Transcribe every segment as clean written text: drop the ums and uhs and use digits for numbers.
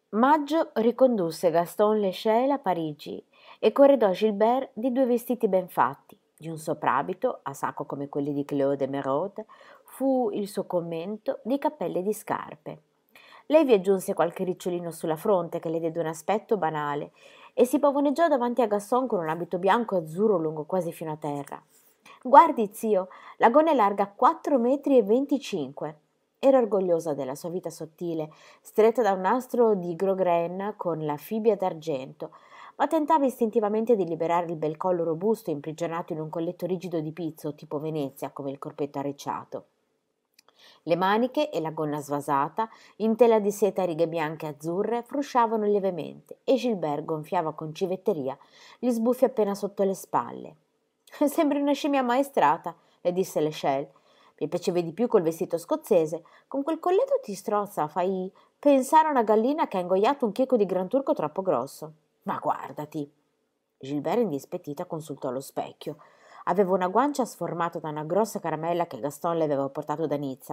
Maggio ricondusse Gaston l'Échelle a Parigi e corredò Gilbert di 2 vestiti ben fatti, di un soprabito, a sacco come quelli di Claude Merode, fu il suo commento, di cappelle e di scarpe. Lei vi aggiunse qualche ricciolino sulla fronte che le diede un aspetto banale e si pavoneggiò davanti a Gaston con un abito bianco e azzurro lungo quasi fino a terra. «Guardi, zio, la gonna è larga 4,25 metri. Era orgogliosa della sua vita sottile, stretta da un nastro di grosgrain con la fibbia d'argento, ma tentava istintivamente di liberare il bel collo robusto imprigionato in un colletto rigido di pizzo tipo Venezia, come il corpetto arricciato. Le maniche e la gonna svasata, in tela di seta a righe bianche e azzurre, frusciavano lievemente e Gilbert gonfiava con civetteria gli sbuffi appena sotto le spalle. «Sembri una scimmia ammaestrata», le disse l'Échelle. «Mi piacevi di più col vestito scozzese. Con quel colletto ti strozza, fai pensare a una gallina che ha ingoiato un chieco di gran turco troppo grosso. Ma guardati!» Gilbert, indispettita, consultò lo specchio. Aveva una guancia sformata da una grossa caramella che Gaston le aveva portato da Nizza.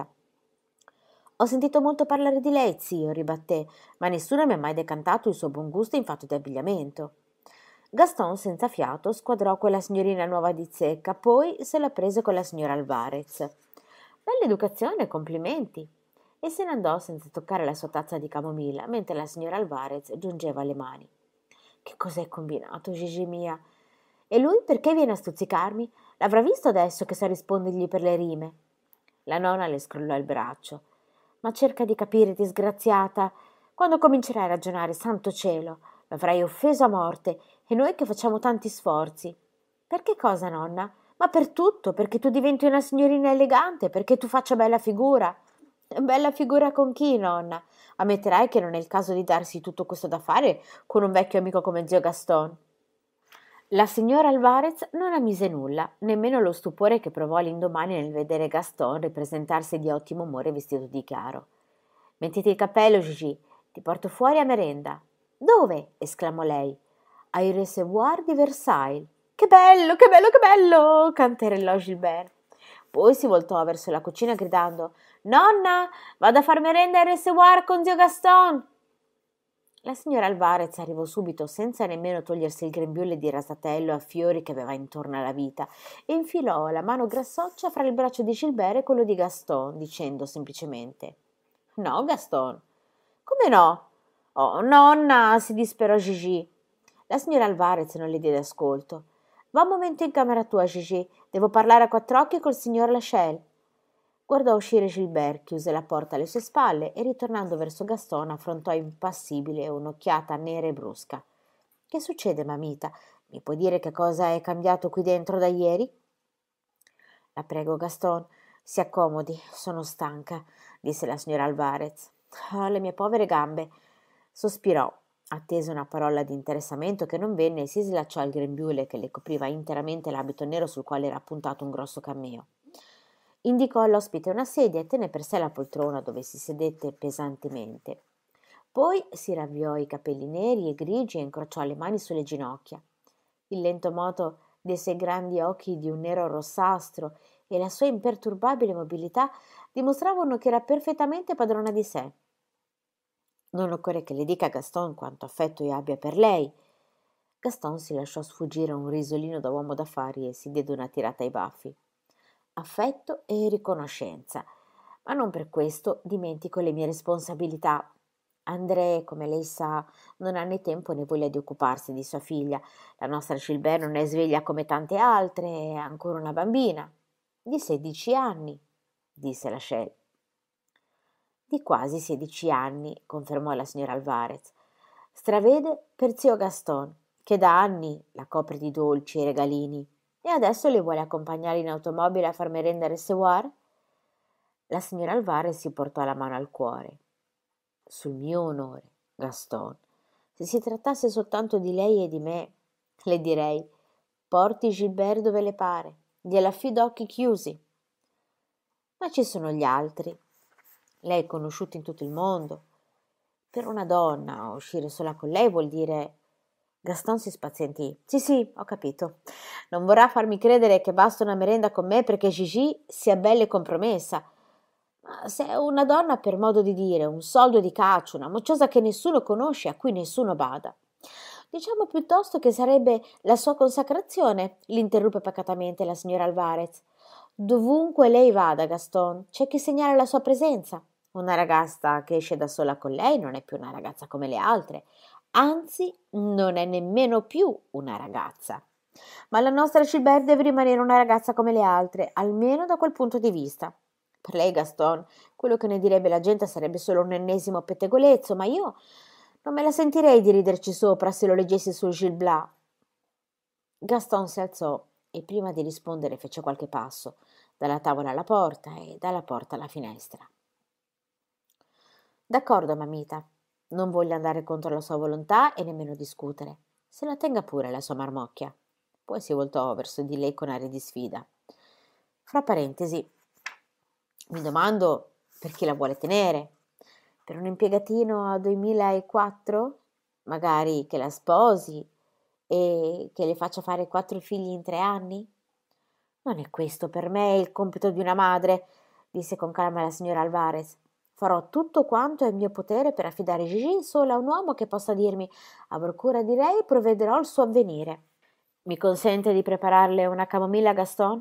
«Ho sentito molto parlare di lei, zio», ribatté, «ma nessuno mi ha mai decantato il suo buon gusto in fatto di abbigliamento». Gaston, senza fiato, squadrò quella signorina nuova di zecca, poi se la prese con la signora Alvarez. «Bella educazione, complimenti!» E se ne andò senza toccare la sua tazza di camomilla, mentre la signora Alvarez giungeva le mani. «Che cos'hai combinato, Gigi mia? E lui perché viene a stuzzicarmi? L'avrà visto adesso che sa rispondergli per le rime?» La nonna le scrollò il braccio. «Ma cerca di capire, disgraziata. Quando comincerai a ragionare, santo cielo, l'avrai offeso a morte, e noi che facciamo tanti sforzi.» «Per che cosa, nonna?» «Ma per tutto, perché tu diventi una signorina elegante, perché tu faccia bella figura.» «Bella figura con chi, nonna? Ammetterai che non è il caso di darsi tutto questo da fare con un vecchio amico come zio Gaston.» La signora Alvarez non ammise nulla, nemmeno lo stupore che provò l'indomani nel vedere Gaston ripresentarsi di ottimo umore vestito di chiaro. «Mettiti il cappello, Gigi, ti porto fuori a merenda.» «Dove?» esclamò lei. «Ai Recevoir di Versailles.» «Che bello, che bello, che bello!» canterellò Gilbert. Poi si voltò verso la cucina gridando: «Nonna, vado a far merenda ai Recevoir con zio Gaston!» La signora Alvarez arrivò subito, senza nemmeno togliersi il grembiule di rasatello a fiori che aveva intorno alla vita, e infilò la mano grassoccia fra il braccio di Gilbert e quello di Gaston, dicendo semplicemente: «No, Gaston.» «Come no?» «Oh, nonna!» si disperò Gigi. La signora Alvarez non le diede ascolto. «Va un momento in camera tua, Gigi. Devo parlare a quattro occhi col signor Lachelle.» Guardò uscire Gilbert, chiuse la porta alle sue spalle e, ritornando verso Gaston, affrontò impassibile un'occhiata nera e brusca. «Che succede, mamita? Mi puoi dire che cosa è cambiato qui dentro da ieri?» «La prego, Gaston, si accomodi, sono stanca», disse la signora Alvarez. «Ah, le mie povere gambe!» Sospirò, attese una parola di interessamento che non venne e si slacciò il grembiule che le copriva interamente l'abito nero sul quale era appuntato un grosso cameo. Indicò all'ospite una sedia e tenne per sé la poltrona, dove si sedette pesantemente. Poi si ravviò i capelli neri e grigi e incrociò le mani sulle ginocchia. Il lento moto dei suoi grandi occhi di un nero rossastro e la sua imperturbabile mobilità dimostravano che era perfettamente padrona di sé. «Non occorre che le dica a Gaston quanto affetto io abbia per lei.» Gaston si lasciò sfuggire un risolino da uomo d'affari e si diede una tirata ai baffi. «Affetto e riconoscenza, ma non per questo dimentico le mie responsabilità. André, come lei sa, non ha né tempo né voglia di occuparsi di sua figlia. La nostra Gilbert non è sveglia come tante altre, è ancora una bambina.» «Di 16 anni», disse la Shell. «Di quasi 16 anni», confermò la signora Alvarez. «Stravede per zio Gaston, che da anni la copre di dolci e regalini. E adesso le vuole accompagnare in automobile a far merenda a Recevoir?» La signora Alvarez si portò la mano al cuore. «Sul mio onore, Gaston, se si trattasse soltanto di lei e di me, le direi: porti Gilbert dove le pare, gliela affido a occhi chiusi. Ma ci sono gli altri. Lei è conosciuta in tutto il mondo. Per una donna uscire sola con lei vuol dire...» Gaston si spazientì. Sì, ho capito. Non vorrà farmi credere che basta una merenda con me perché Gigi sia bella e compromessa. Ma se è una donna per modo di dire, un soldo di caccia, una mocciosa che nessuno conosce, a cui nessuno bada. Diciamo piuttosto che sarebbe la sua consacrazione, l'interruppe pacatamente la signora Alvarez. Dovunque lei vada, Gaston, c'è che segnare la sua presenza. Una ragazza che esce da sola con lei non è più una ragazza come le altre, anzi, non è nemmeno più una ragazza. Ma la nostra Gilbert deve rimanere una ragazza come le altre, almeno da quel punto di vista. Per lei, Gaston, quello che ne direbbe la gente sarebbe solo un ennesimo pettegolezzo, ma io non me la sentirei di riderci sopra se lo leggessi sul Gil Blas. Gaston si alzò e prima di rispondere fece qualche passo, dalla tavola alla porta e dalla porta alla finestra. D'accordo, mamita, non voglio andare contro la sua volontà e nemmeno discutere. Se la tenga pure la sua marmocchia. Poi si voltò verso di lei con aria di sfida. Fra parentesi, mi domando per chi la vuole tenere. Per un impiegatino a 2004? Magari che la sposi e che le faccia fare 4 figli in 3 anni? Non è questo per me il compito di una madre, disse con calma la signora Alvarez. Farò tutto quanto è in mio potere per affidare Gigi solo a un uomo che possa dirmi avrò cura di lei e provvederò al suo avvenire. Mi consente di prepararle una camomilla, Gaston?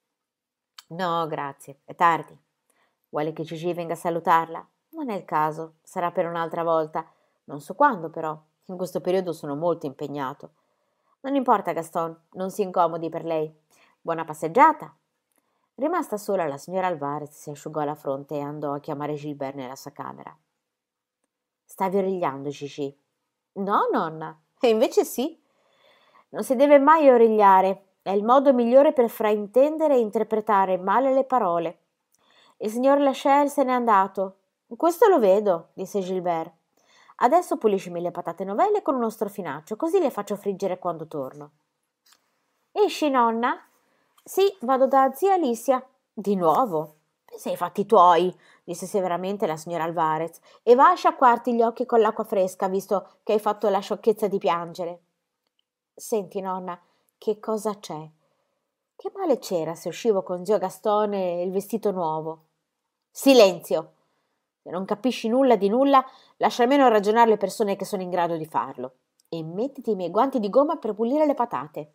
No, grazie, è tardi. Vuole che Gigi venga a salutarla? Non è il caso, sarà per un'altra volta. Non so quando, però. In questo periodo sono molto impegnato. Non importa, Gaston, non si incomodi per lei. Buona passeggiata. Rimasta sola, la signora Alvarez si asciugò la fronte e andò a chiamare Gilbert nella sua camera. Stavi origliando, Gigi? No, nonna. E invece sì. Non si deve mai origliare. È il modo migliore per fraintendere e interpretare male le parole. Il signor Lachelle se n'è andato. Questo lo vedo, disse Gilbert. Adesso puliscimi le patate novelle con uno strofinaccio, così le faccio friggere quando torno. Esci, nonna? Sì, vado da zia Alicia. Di nuovo? Pensa ai fatti tuoi, disse severamente la signora Alvarez, e va a sciacquarti gli occhi con l'acqua fresca, visto che hai fatto la sciocchezza di piangere. Senti, nonna, che cosa c'è? Che male c'era se uscivo con zio Gastone e il vestito nuovo? Silenzio! Se non capisci nulla di nulla, lascia almeno ragionare le persone che sono in grado di farlo. E mettiti i miei guanti di gomma per pulire le patate.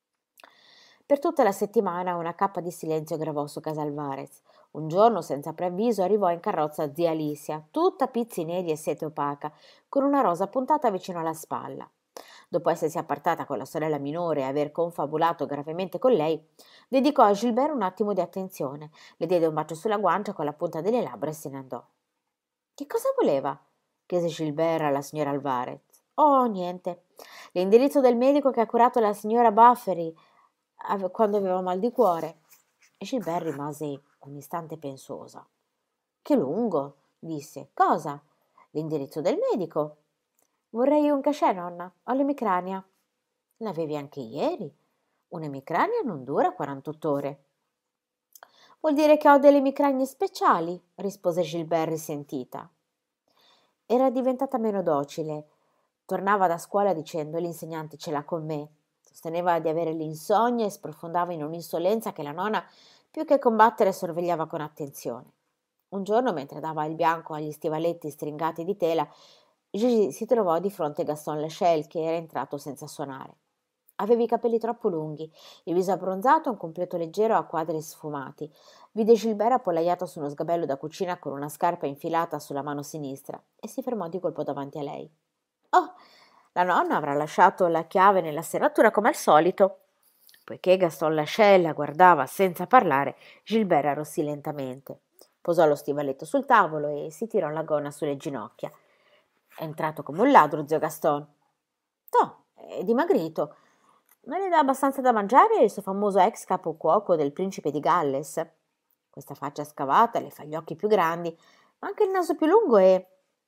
Per tutta la settimana una cappa di silenzio gravò su casa Alvarez. Un giorno, senza preavviso, arrivò in carrozza zia Alicia, tutta pizzi neri e sete opaca, con una rosa puntata vicino alla spalla. Dopo essersi appartata con la sorella minore e aver confabulato gravemente con lei, dedicò a Gilbert un attimo di attenzione, le diede un bacio sulla guancia con la punta delle labbra e se ne andò. Che cosa voleva? Chiese Gilbert alla signora Alvarez. Oh, niente. L'indirizzo del medico che ha curato la signora Buffery quando aveva mal di cuore. Gilbert rimase un istante pensosa. Che lungo, disse. Cosa? L'indirizzo del medico. Vorrei un cachet, nonna. Ho l'emicrania. L'avevi anche ieri. Un'emicrania non dura 48 ore. Vuol dire che ho delle emicranie speciali, rispose Gilbert risentita. Era diventata meno docile. Tornava da scuola dicendo l'insegnante ce l'ha con me. Sosteneva di avere l'insonnia e sprofondava in un'insolenza che la nonna, più che combattere, sorvegliava con attenzione. Un giorno, mentre dava il bianco agli stivaletti stringati di tela, Gigi si trovò di fronte a Gaston Lachelle, che era entrato senza suonare. Aveva i capelli troppo lunghi, il viso abbronzato e un completo leggero a quadri sfumati. Vide Gilbert appollaiato su uno sgabello da cucina con una scarpa infilata sulla mano sinistra e si fermò di colpo davanti a lei. Oh, la nonna avrà lasciato la chiave nella serratura come al solito. Poiché Gaston Lachelle la guardava senza parlare, Gilbert arrossì lentamente. Posò lo stivaletto sul tavolo e si tirò la gonna sulle ginocchia. È entrato come un ladro, zio Gaston. No, è dimagrito. Non le dà abbastanza da mangiare il suo famoso ex capocuoco del principe di Galles. Questa faccia scavata le fa gli occhi più grandi, ma anche il naso più lungo e...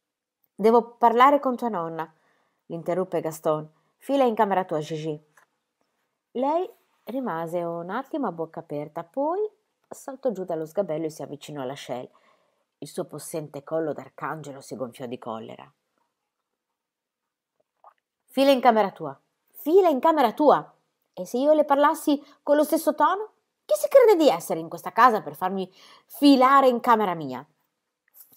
Devo parlare con tua nonna, l'interruppe Gaston. Fila in camera tua, Gigi. Lei rimase un attimo a bocca aperta, poi saltò giù dallo sgabello e si avvicinò alla Shell. Il suo possente collo d'arcangelo si gonfiò di collera. Fila in camera tua. Fila in camera tua. E se io le parlassi con lo stesso tono? Chi si crede di essere in questa casa per farmi filare in camera mia?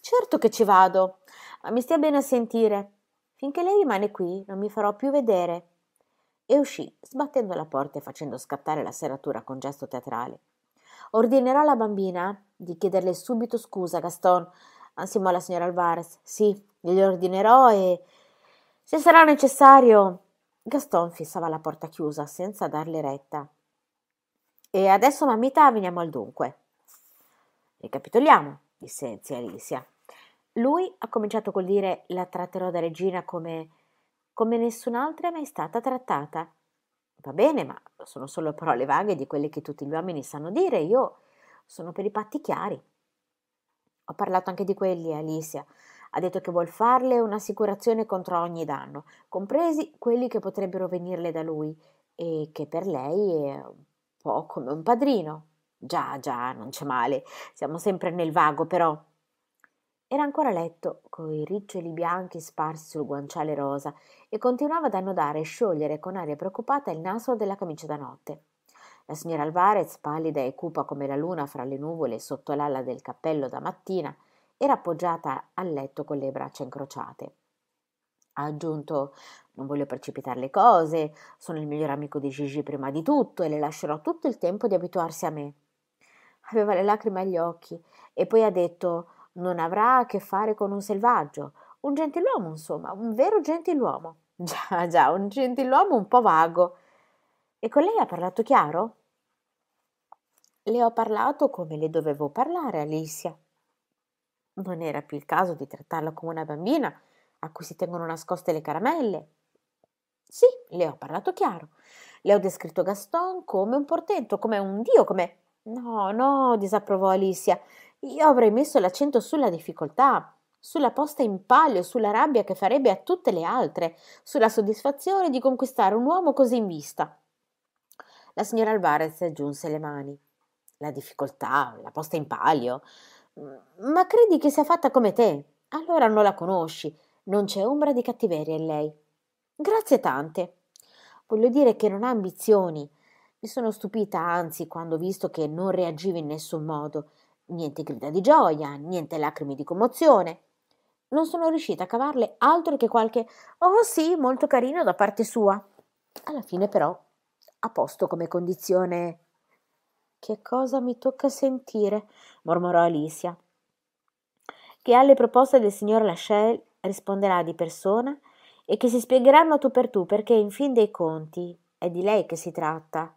Certo che ci vado, ma mi stia bene a sentire. Finché lei rimane qui non mi farò più vedere. E uscì, sbattendo la porta e facendo scattare la serratura con gesto teatrale. Ordinerò alla bambina di chiederle subito scusa, Gaston, ansimò la signora Alvarez. Sì, glielo ordinerò e, se sarà necessario. Gaston fissava la porta chiusa senza darle retta. E adesso, mammita, veniamo al dunque. Ricapitoliamo, disse zia Alicia. Lui ha cominciato col dire la tratterò da regina come nessun'altra è mai stata trattata. Va bene, ma sono solo parole vaghe di quelle che tutti gli uomini sanno dire. Io sono per i patti chiari. Ho parlato anche di quelli, Alicia. Ha detto che vuol farle un'assicurazione contro ogni danno, compresi quelli che potrebbero venirle da lui, e che per lei è un po' come un padrino. Già, già, non c'è male. Siamo sempre nel vago, però. Era ancora a letto, coi riccioli bianchi sparsi sul guanciale rosa, e continuava ad annodare e sciogliere con aria preoccupata il nastro della camicia da notte. La signora Alvarez, pallida e cupa come la luna fra le nuvole sotto l'ala del cappello da mattina, era appoggiata al letto con le braccia incrociate. Ha aggiunto: non voglio precipitare le cose, sono il miglior amico di Gigi prima di tutto e le lascerò tutto il tempo di abituarsi a me. Aveva le lacrime agli occhi e poi ha detto: non avrà a che fare con un selvaggio, un gentiluomo, insomma, un vero gentiluomo. Già, già, un gentiluomo un po' vago. E con lei ha parlato chiaro? Le ho parlato come le dovevo parlare, Alicia. Non era più il caso di trattarla come una bambina a cui si tengono nascoste le caramelle. Sì, le ho parlato chiaro. Le ho descritto Gaston come un portento, come un dio, come... No, no, disapprovò Alicia. Io avrei messo l'accento sulla difficoltà, sulla posta in palio, sulla rabbia che farebbe a tutte le altre, sulla soddisfazione di conquistare un uomo così in vista. La signora Alvarez giunse le mani. La difficoltà, la posta in palio. Ma credi che sia fatta come te? Allora non la conosci. Non c'è ombra di cattiveria in lei. Grazie tante. Voglio dire che non ha ambizioni. Mi sono stupita, anzi, quando ho visto che non reagiva in nessun modo. Niente grida di gioia, niente lacrime di commozione. Non sono riuscita a cavarle altro che qualche «oh sì, molto carino» da parte sua. Alla fine, però, ha posto come condizione... Che cosa mi tocca sentire? Mormorò Alicia. Che alle proposte del signor Lachelle risponderà di persona e che si spiegheranno tu per tu, perché in fin dei conti è di lei che si tratta.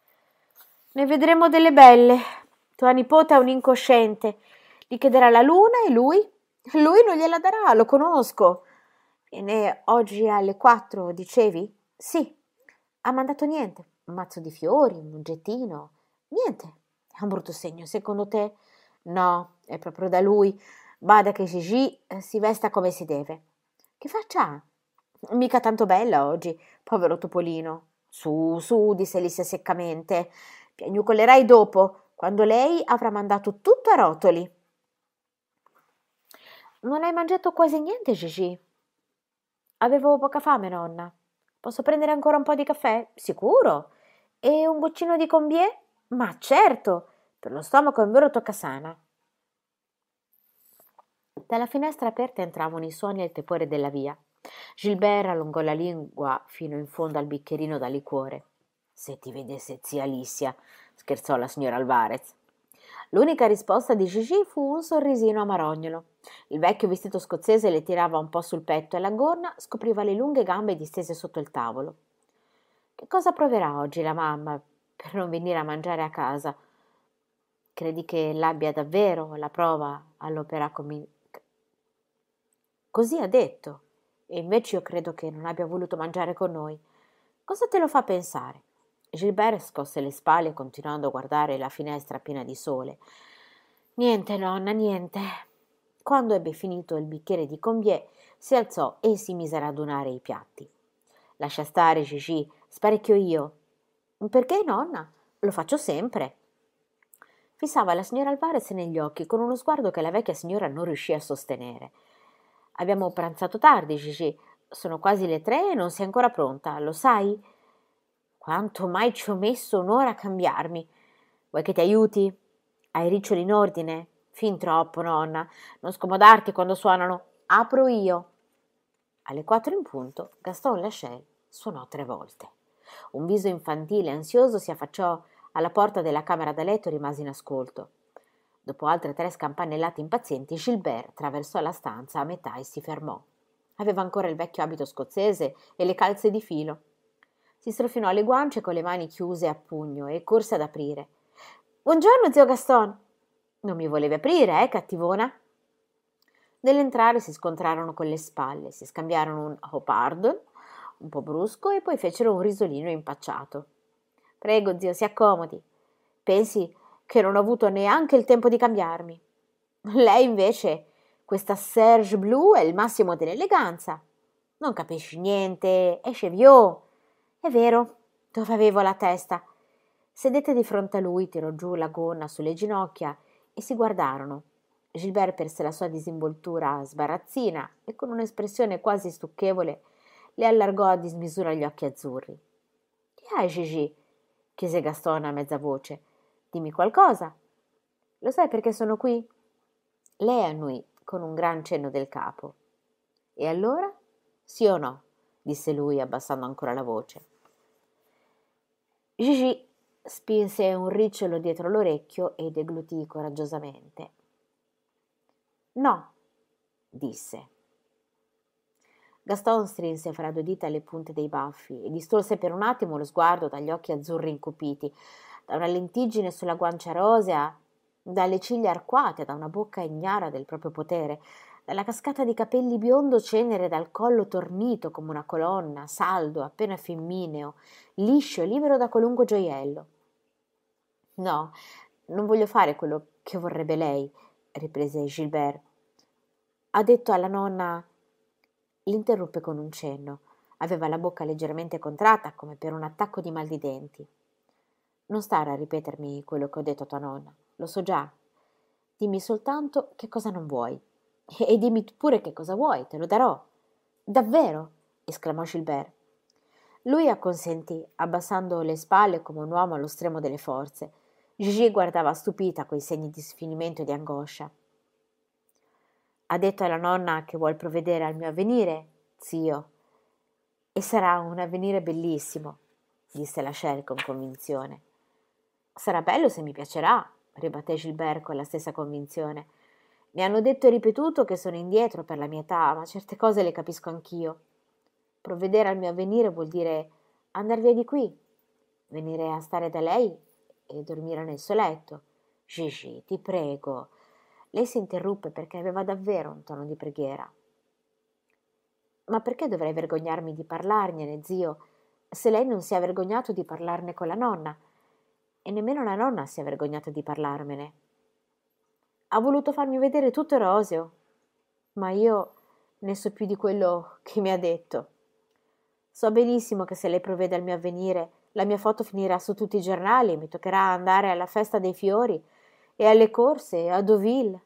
Ne vedremo delle belle. Tua nipote è un incosciente. Gli chiederà la luna e lui non gliela darà, lo conosco. Viene oggi alle 4, dicevi? Sì. Ha mandato niente. Un mazzo di fiori, un oggettino. Niente. È un brutto segno, secondo te? No, è proprio da lui. Bada che Gigi si vesta come si deve. Che faccia ha? Mica tanto bella oggi, povero topolino. Su, disse Alicia seccamente. Piagnucolerai dopo, quando lei avrà mandato tutto a rotoli. Non hai mangiato quasi niente, Gigi? Avevo poca fame, nonna. Posso prendere ancora un po' di caffè? Sicuro. E un goccino di combier? Ma certo, per lo stomaco è un vero toccasana. Dalla finestra aperta entravano i suoni e il tepore della via. Gilbert allungò la lingua fino in fondo al bicchierino da liquore. Se ti vedesse zia Alicia, scherzò la signora Alvarez. L'unica risposta di Gigi fu un sorrisino amarognolo. Il vecchio vestito scozzese le tirava un po' sul petto e la gonna scopriva le lunghe gambe distese sotto il tavolo. Che cosa proverà oggi la mamma per non venire a mangiare a casa? Credi che l'abbia davvero la prova all'opera Così ha detto, e invece io credo che non abbia voluto mangiare con noi. Cosa te lo fa pensare? Gilbert scosse le spalle continuando a guardare la finestra piena di sole. Niente, nonna, niente. Quando ebbe finito il bicchiere di combier, si alzò e si mise a radunare i piatti. Lascia stare, Gigi, sparecchio io. Perché, nonna? Lo faccio sempre. Fissava la signora Alvarez negli occhi con uno sguardo che la vecchia signora non riuscì a sostenere. Abbiamo pranzato tardi, Gigi. Sono quasi le 3 e non sei ancora pronta, lo sai? Quanto mai ci ho messo un'ora a cambiarmi. Vuoi che ti aiuti? Hai i riccioli in ordine? Fin troppo, nonna. Non scomodarti quando suonano. Apro io. Alle 4 in punto, Gaston Lachel suonò 3 volte. Un viso infantile e ansioso si affacciò alla porta della camera da letto e rimase in ascolto. Dopo altre 3 scampanellate impazienti, Gilbert attraversò la stanza a metà e si fermò. Aveva ancora il vecchio abito scozzese e le calze di filo. Si strofinò le guance con le mani chiuse a pugno e corse ad aprire. «Buongiorno, zio Gaston!» «Non mi volevi aprire, cattivona?» Nell'entrare si scontrarono con le spalle, si scambiarono un «Oh, pardon», un po' brusco, e poi fecero un risolino impacciato. «Prego, zio, si accomodi. Pensi che non ho avuto neanche il tempo di cambiarmi. Lei, invece, questa serge blu è il massimo dell'eleganza. Non capisci niente, è cheviot. È vero, dove avevo la testa?» Sedette di fronte a lui, tirò giù la gonna sulle ginocchia e si guardarono. Gilbert perse la sua disinvoltura sbarazzina e con un'espressione quasi stucchevole le allargò a dismisura gli occhi azzurri. «Che hai, Gigi?» chiese Gaston a mezza voce. «Dimmi qualcosa. Lo sai perché sono qui?» Lei annui con un gran cenno del capo. «E allora? Sì o no?» disse lui abbassando ancora la voce. Gigi spinse un ricciolo dietro l'orecchio e deglutì coraggiosamente. «No», disse. Gaston strinse fra 2 dita le punte dei baffi e distolse per un attimo lo sguardo dagli occhi azzurri incupiti, da una lentiggine sulla guancia rosea, dalle ciglia arcuate, da una bocca ignara del proprio potere, dalla cascata di capelli biondo cenere dal collo tornito come una colonna, saldo, appena femmineo, liscio e libero da qualunque gioiello. «No, non voglio fare quello che vorrebbe lei», riprese Gilbert. «Ha detto alla nonna...» L'interruppe con un cenno. Aveva la bocca leggermente contratta, come per un attacco di mal di denti. «Non stare a ripetermi quello che ho detto a tua nonna. Lo so già. Dimmi soltanto che cosa non vuoi. E dimmi pure che cosa vuoi, te lo darò.» «Davvero?» esclamò Gilbert. Lui acconsentì, abbassando le spalle come un uomo allo stremo delle forze. Gigi guardava stupita coi segni di sfinimento e di angoscia. «Ha detto alla nonna che vuol provvedere al mio avvenire, zio. E sarà un avvenire bellissimo», disse Lachel con convinzione. «Sarà bello se mi piacerà», ribatté Gilbert con la stessa convinzione. «Mi hanno detto e ripetuto che sono indietro per la mia età, ma certe cose le capisco anch'io. Provvedere al mio avvenire vuol dire andar via di qui, venire a stare da lei e dormire nel suo letto. Gigi, ti prego.» Lei si interruppe perché aveva davvero un tono di preghiera. «Ma perché dovrei vergognarmi di parlargliene, zio, se lei non si è vergognato di parlarne con la nonna? E nemmeno la nonna si è vergognata di parlarmene. Ha voluto farmi vedere tutto roseo, ma io ne so più di quello che mi ha detto. So benissimo che se lei provvede al mio avvenire, la mia foto finirà su tutti i giornali e mi toccherà andare alla festa dei fiori e alle corse a Deauville.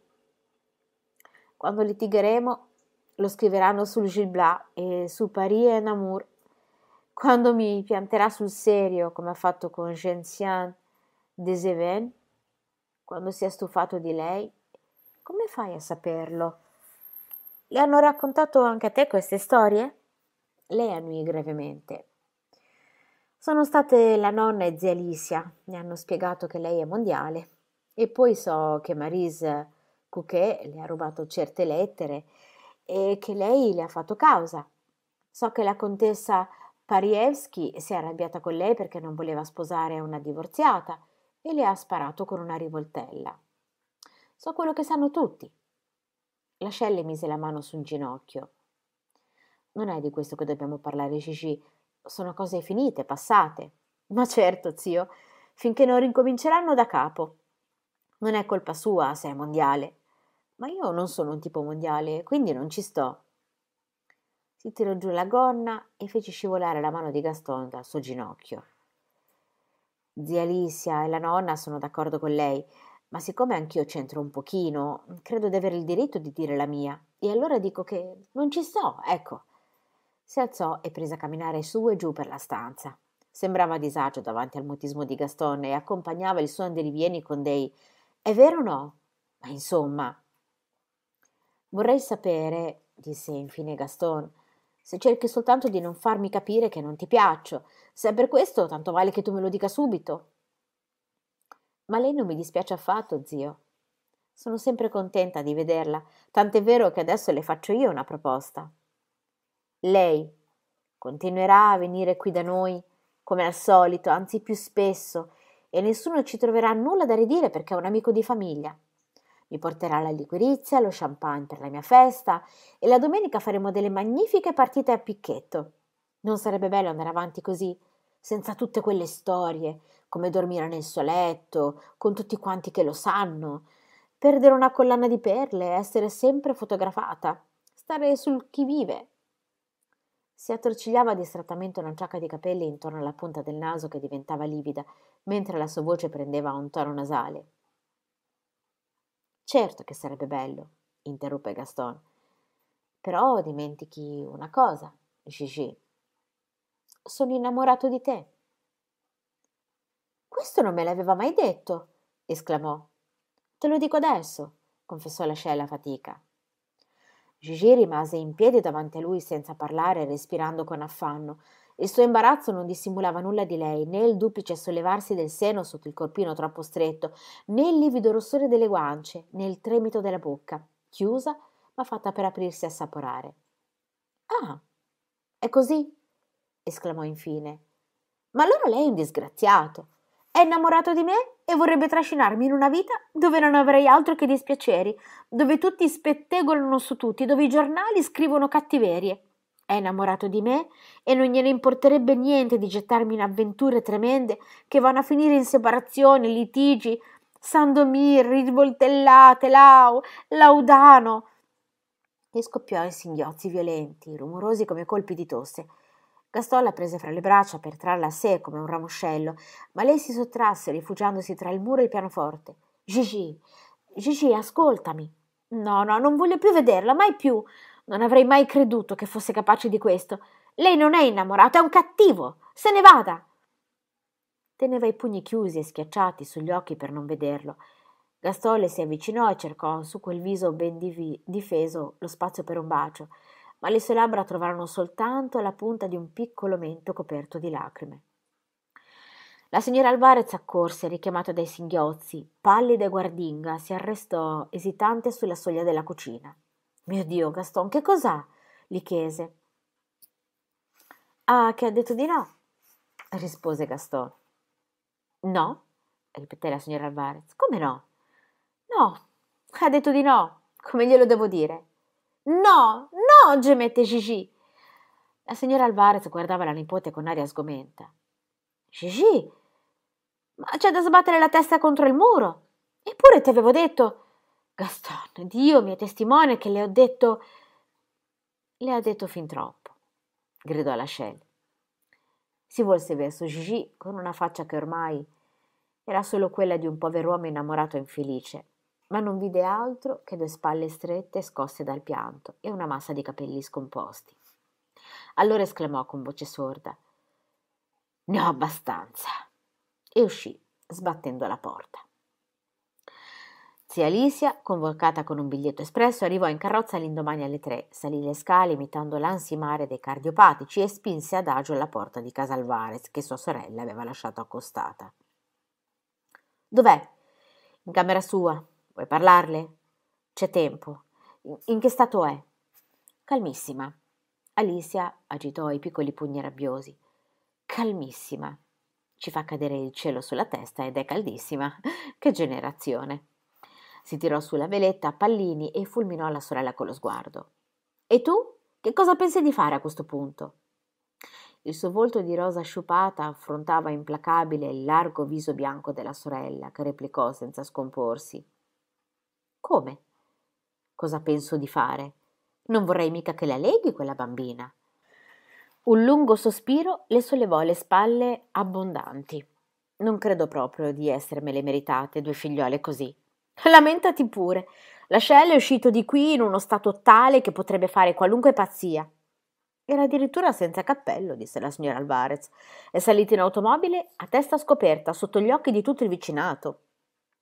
Quando litigheremo lo scriveranno sul Gil Blas e su Paris en Amour. Quando mi pianterà sul serio, come ha fatto con Gentian des Even, quando si è stufato di lei, come fai a saperlo? Le hanno raccontato anche a te queste storie?» Lei annui gravemente. «Sono state la nonna e zia Alicia, mi hanno spiegato che lei è mondiale. E poi so che Marise Couquet le ha rubato certe lettere e che lei le ha fatto causa. So che la contessa Parievski si è arrabbiata con lei perché non voleva sposare una divorziata e le ha sparato con una rivoltella. So quello che sanno tutti.» Lascelle mise la mano su un ginocchio. «Non è di questo che dobbiamo parlare, Gigi. Sono cose finite, passate.» «Ma certo, zio, finché non ricominceranno da capo. Non è colpa sua se è mondiale. Ma io non sono un tipo mondiale, quindi non ci sto.» Si tirò giù la gonna e fece scivolare la mano di Gaston dal suo ginocchio. «Zia Alicia e la nonna sono d'accordo con lei, ma siccome anch'io c'entro un pochino, credo di avere il diritto di dire la mia, e allora dico che non ci sto, ecco.» Si alzò e prese a camminare su e giù per la stanza. Sembrava a disagio davanti al mutismo di Gaston e accompagnava il suo andirivieni con dei «È vero o no?» Ma insomma, vorrei sapere, disse infine Gaston, se cerchi soltanto di non farmi capire che non ti piaccio. Se è per questo, tanto vale che tu me lo dica subito. Ma lei non mi dispiace affatto, zio. Sono sempre contenta di vederla, tant'è vero che adesso le faccio io una proposta. Lei continuerà a venire qui da noi, come al solito, anzi più spesso, e nessuno ci troverà nulla da ridire perché è un amico di famiglia. Mi porterà la liquirizia, lo champagne per la mia festa e la domenica faremo delle magnifiche partite a picchetto. Non sarebbe bello andare avanti così, senza tutte quelle storie, come dormire nel suo letto, con tutti quanti che lo sanno, perdere una collana di perle, essere sempre fotografata, stare sul chi vive. Si attorcigliava distrattamente una giacca di capelli intorno alla punta del naso che diventava livida, mentre la sua voce prendeva un tono nasale. Certo che sarebbe bello, interruppe Gaston. Però dimentichi una cosa, Gigi. Sono innamorato di te. Questo non me l'aveva mai detto, esclamò. Te lo dico adesso, confessò la scella a fatica. Gigi rimase in piedi davanti a lui senza parlare, respirando con affanno. Il suo imbarazzo non dissimulava nulla di lei, né il duplice sollevarsi del seno sotto il corpino troppo stretto, né il livido rossore delle guance, né il tremito della bocca, chiusa ma fatta per aprirsi a assaporare. Ah, è così? Esclamò infine. Ma allora lei è un disgraziato. È innamorato di me e vorrebbe trascinarmi in una vita dove non avrei altro che dispiaceri, dove tutti spettegolano su tutti, dove i giornali scrivono cattiverie. È innamorato di me e non gliene importerebbe niente di gettarmi in avventure tremende che vanno a finire in separazioni, litigi, Sandomir, rivoltellate, Laudano. E scoppiò in singhiozzi violenti, rumorosi come colpi di tosse. Gaston la prese fra le braccia per trarla a sé come un ramoscello, ma lei si sottrasse, rifugiandosi tra il muro e il pianoforte. Gigi, Gigi, ascoltami. No, no, non voglio più vederla, mai più. Non avrei mai creduto che fosse capace di questo. Lei non è innamorato, è un cattivo. Se ne vada. Teneva i pugni chiusi e schiacciati sugli occhi per non vederlo. Gaston le si avvicinò e cercò su quel viso ben difeso lo spazio per un bacio, ma le sue labbra trovarono soltanto la punta di un piccolo mento coperto di lacrime. La signora Alvarez accorse, richiamata dai singhiozzi, pallida e guardinga, si arrestò esitante sulla soglia della cucina. Mio Dio, Gaston, che cos'ha? Gli chiese. Ah, che ha detto di no, rispose Gaston. No? Ripeté la signora Alvarez. Come no? No, ha detto di no. Come glielo devo dire? No, no, gemette Gigi. La signora Alvarez guardava la nipote con aria sgomenta. Gigi, ma c'è da sbattere la testa contro il muro. Eppure ti avevo detto... Gaston, Dio mi è testimone che le ho detto... Le ha detto fin troppo, gridò la Shell. Si volse verso Gigi con una faccia che ormai era solo quella di un pover'uomo innamorato e infelice, ma non vide altro che due spalle strette scosse dal pianto e una massa di capelli scomposti. Allora esclamò con voce sorda: «Ne ho abbastanza!» e uscì, sbattendo la porta. Zia Alicia, convocata con un biglietto espresso, arrivò in carrozza l'indomani alle 3, salì le scale imitando l'ansimare dei cardiopatici e spinse adagio alla porta di casa Alvarez, che sua sorella aveva lasciato accostata. «Dov'è?» «In camera sua. Vuoi parlarle?» «C'è tempo. In che stato è?» «Calmissima». Alicia agitò i piccoli pugni rabbiosi. «Calmissima. Ci fa cadere il cielo sulla testa ed è caldissima. Che generazione!» Si tirò su la veletta a pallini e fulminò la sorella con lo sguardo. «E tu? Che cosa pensi di fare a questo punto?» Il suo volto di rosa sciupata affrontava implacabile il largo viso bianco della sorella, che replicò senza scomporsi. «Come? Cosa penso di fare? Non vorrei mica che la leghi quella bambina». Un lungo sospiro le sollevò le spalle abbondanti. «Non credo proprio di essermele meritate, due figliuole così». «Lamentati pure. La Shell è uscito di qui in uno stato tale che potrebbe fare qualunque pazzia». «Era addirittura senza cappello», disse la signora Alvarez. «È salito in automobile a testa scoperta, sotto gli occhi di tutto il vicinato».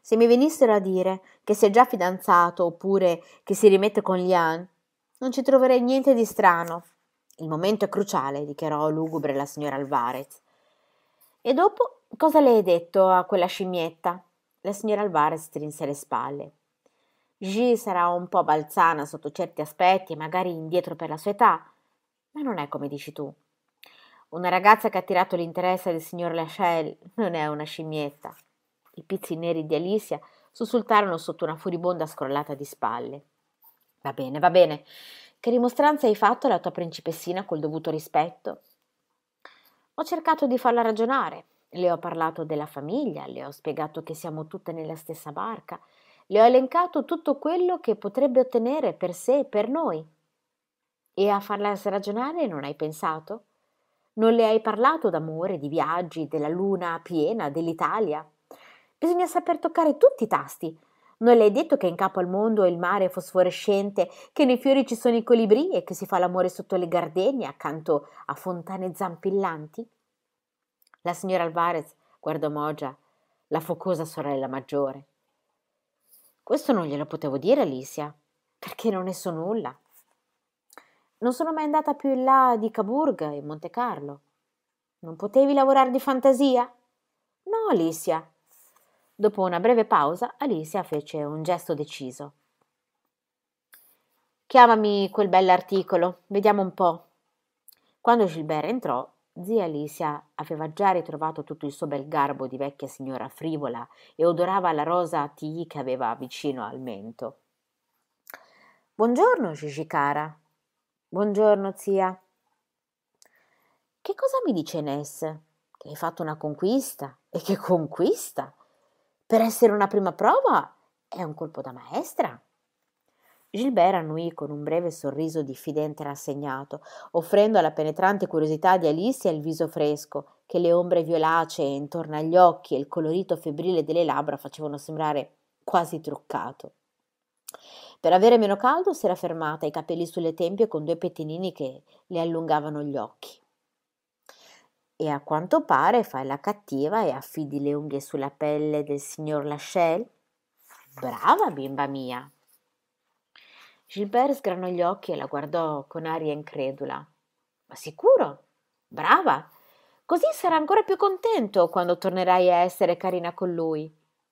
Se mi venissero a dire che si è già fidanzato oppure che si rimette con Liane, non ci troverei niente di strano. Il momento è cruciale, dichiarò lugubre la signora Alvarez. E dopo cosa le hai detto a quella scimmietta? La signora Alvarez strinse le spalle. Gigi sarà un po' balzana sotto certi aspetti e magari indietro per la sua età, ma non è come dici tu. Una ragazza che ha attirato l'interesse del signor Lachelle non è una scimmietta. I pizzi neri di Alicia sussultarono sotto una furibonda scrollata di spalle. Va bene, va bene. Che rimostranza hai fatto alla tua principessina col dovuto rispetto? Ho cercato di farla ragionare. Le ho parlato della famiglia, le ho spiegato che siamo tutte nella stessa barca, le ho elencato tutto quello che potrebbe ottenere per sé e per noi. E a farla ragionare non hai pensato? Non le hai parlato d'amore, di viaggi, della luna piena, dell'Italia? Bisogna saper toccare tutti i tasti. Non le hai detto che in capo al mondo il mare è fosforescente, che nei fiori ci sono i colibrì e che si fa l'amore sotto le gardenie accanto a fontane zampillanti? La signora Alvarez guardò Mogia, la focosa sorella maggiore. Questo non glielo potevo dire, Alicia, perché non ne so nulla. Non sono mai andata più in là di Cabourg e Monte Carlo. Non potevi lavorare di fantasia? No, Alicia. Dopo una breve pausa, Alicia fece un gesto deciso. Chiamami quel bell'articolo, vediamo un po'. Quando Gilbert entrò, zia Alicia aveva già ritrovato tutto il suo bel garbo di vecchia signora frivola e odorava la rosa tea che aveva vicino al mento. Buongiorno, Gigi cara. Buongiorno, zia. Che cosa mi dice Ness? Che hai fatto una conquista? E che conquista? Per essere una prima prova è un colpo da maestra. Gilbert annuì con un breve sorriso diffidente e rassegnato, offrendo alla penetrante curiosità di Alicia il viso fresco, che le ombre violacee intorno agli occhi e il colorito febbrile delle labbra facevano sembrare quasi truccato. Per avere meno caldo si era fermata, i capelli sulle tempie con due pettinini che le allungavano gli occhi. E a quanto pare fai la cattiva e affidi le unghie sulla pelle del signor Lachelle? Brava, bimba mia! Gilbert sgranò gli occhi e la guardò con aria incredula. Ma sicuro? Brava! Così sarà ancora più contento quando tornerai a essere carina con lui.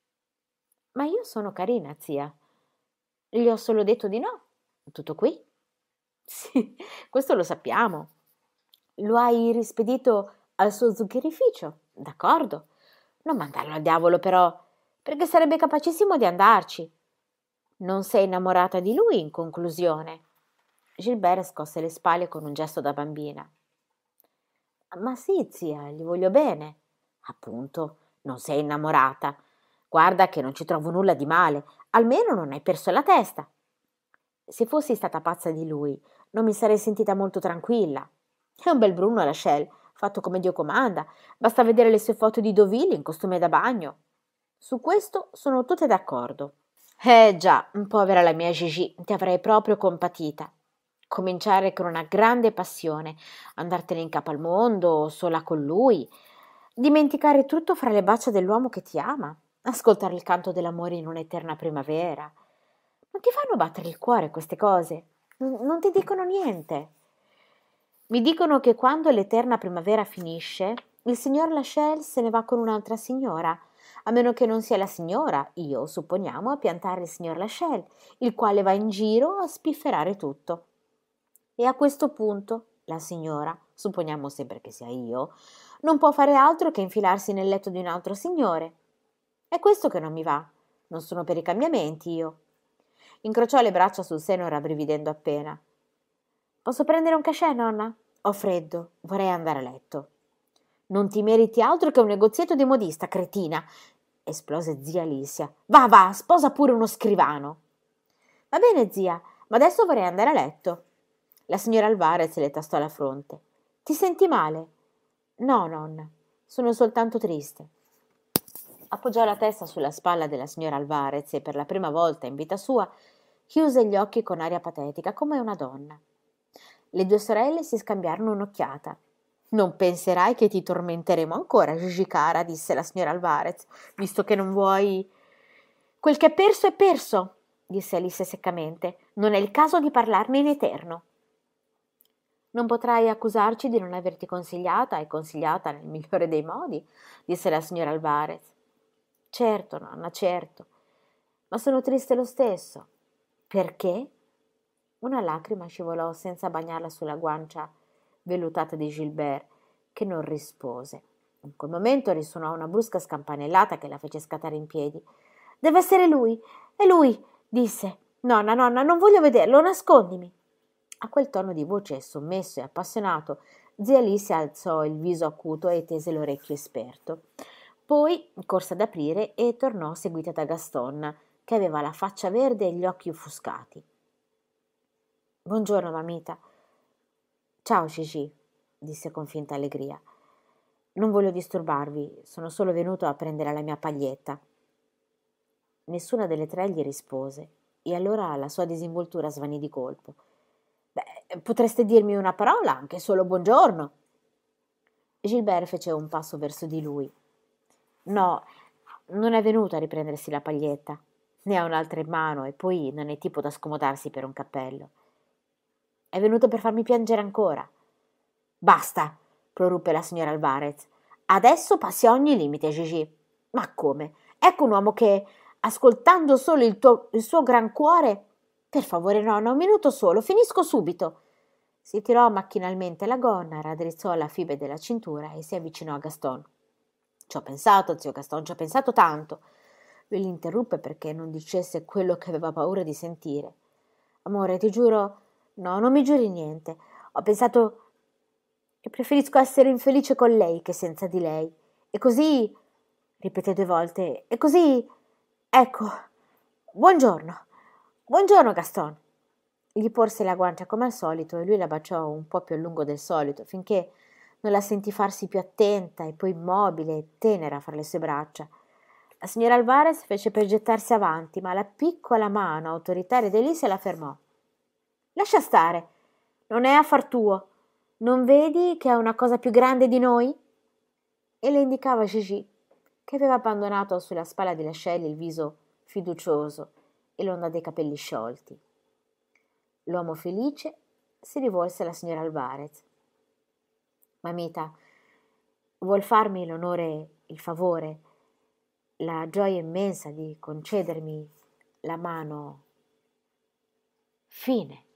Ma io sono carina, zia. Gli ho solo detto di no. Tutto qui? Sì, questo lo sappiamo. Lo hai rispedito al suo zuccherificio, d'accordo. Non mandarlo al diavolo, però, perché sarebbe capacissimo di andarci. Non sei innamorata di lui, in conclusione. Gilbert scosse le spalle con un gesto da bambina. Ma sì, zia, gli voglio bene. Appunto, non sei innamorata. Guarda che non ci trovo nulla di male, almeno non hai perso la testa. Se fossi stata pazza di lui, non mi sarei sentita molto tranquilla. È un bel Bruno Lachelle, fatto come Dio comanda. Basta vedere le sue foto di Deauville in costume da bagno. Su questo sono tutte d'accordo. Già, povera la mia Gigi, ti avrei proprio compatita. Cominciare con una grande passione, andartene in capo al mondo, sola con lui, dimenticare tutto fra le braccia dell'uomo che ti ama, ascoltare il canto dell'amore in un'eterna primavera. Non ti fanno battere il cuore queste cose? Non ti dicono niente? Mi dicono che quando l'eterna primavera finisce, il signor Lachelle se ne va con un'altra signora, a meno che non sia la signora, io supponiamo, a piantare il signor Lachelle, il quale va in giro a spifferare tutto. E a questo punto la signora, supponiamo sempre che sia io, non può fare altro che infilarsi nel letto di un altro signore. È questo che non mi va. Non sono per i cambiamenti io. Incrociò le braccia sul seno rabbrividendo appena. Posso prendere un caffè, nonna? Ho freddo, vorrei andare a letto. Non ti meriti altro che un negozietto di modista, cretina, esplose zia Alicia. Va, va, sposa pure uno scrivano. Va bene, zia, ma adesso vorrei andare a letto. La signora Alvarez le tastò la fronte. Ti senti male? No, nonna, sono soltanto triste. Appoggiò la testa sulla spalla della signora Alvarez e per la prima volta in vita sua chiuse gli occhi con aria patetica come una donna. Le due sorelle si scambiarono un'occhiata. Non penserai che ti tormenteremo ancora, Gigi cara, disse la signora Alvarez, visto che non vuoi. Quel che è perso, disse Alice seccamente. Non è il caso di parlarne in eterno. Non potrai accusarci di non averti consigliata e consigliata nel migliore dei modi, disse la signora Alvarez. Certo, nonna, certo, ma sono triste lo stesso. Perché? Una lacrima scivolò senza bagnarla sulla guancia vellutata di Gilbert, che non rispose. In quel momento risuonò una brusca scampanellata che la fece scattare in piedi. Deve essere lui, è lui, disse. Nonna, nonna, non voglio vederlo, nascondimi. A quel tono di voce sommesso e appassionato, zia Alice alzò il viso acuto e tese l'orecchio esperto. Poi corse ad aprire e tornò seguita da Gaston, che aveva la faccia verde e gli occhi offuscati. Buongiorno, mamita. Ciao, Gigi, disse con finta allegria. Non voglio disturbarvi, sono solo venuto a prendere la mia paglietta. Nessuna delle tre gli rispose, e allora la sua disinvoltura svanì di colpo. Beh, potreste dirmi una parola, anche solo buongiorno. Gilbert fece un passo verso di lui. No, non è venuto a riprendersi la paglietta. Ne ha un'altra in mano e poi non è tipo da scomodarsi per un cappello. È venuto per farmi piangere ancora. Basta, proruppe la signora Alvarez. Adesso passi a ogni limite, Gigi. Ma come? Ecco un uomo che, ascoltando solo il suo gran cuore... Per favore, nonna, un minuto solo, finisco subito. Si tirò macchinalmente la gonna, raddrizzò la fibre della cintura e si avvicinò a Gaston. Ci ho pensato, zio Gaston, ci ho pensato tanto. Lui l'interruppe perché non dicesse quello che aveva paura di sentire. Amore, ti giuro... No, non mi giuri niente. Ho pensato che preferisco essere infelice con lei che senza di lei. E così, ripeté 2 volte, e così, ecco, buongiorno, buongiorno Gaston. Gli porse la guancia come al solito e lui la baciò un po' più a lungo del solito, finché non la sentì farsi più attenta e poi immobile e tenera fra le sue braccia. La signora Alvarez fece per gettarsi avanti, ma la piccola mano autoritaria di Elise la fermò. Lascia stare, non è affar tuo. Non vedi che è una cosa più grande di noi? E le indicava Gigi, che aveva abbandonato sulla spalla di Lascelles il viso fiducioso e l'onda dei capelli sciolti. L'uomo felice si rivolse alla signora Alvarez. Mamita, vuol farmi l'onore, il favore, la gioia immensa di concedermi la mano? Fine.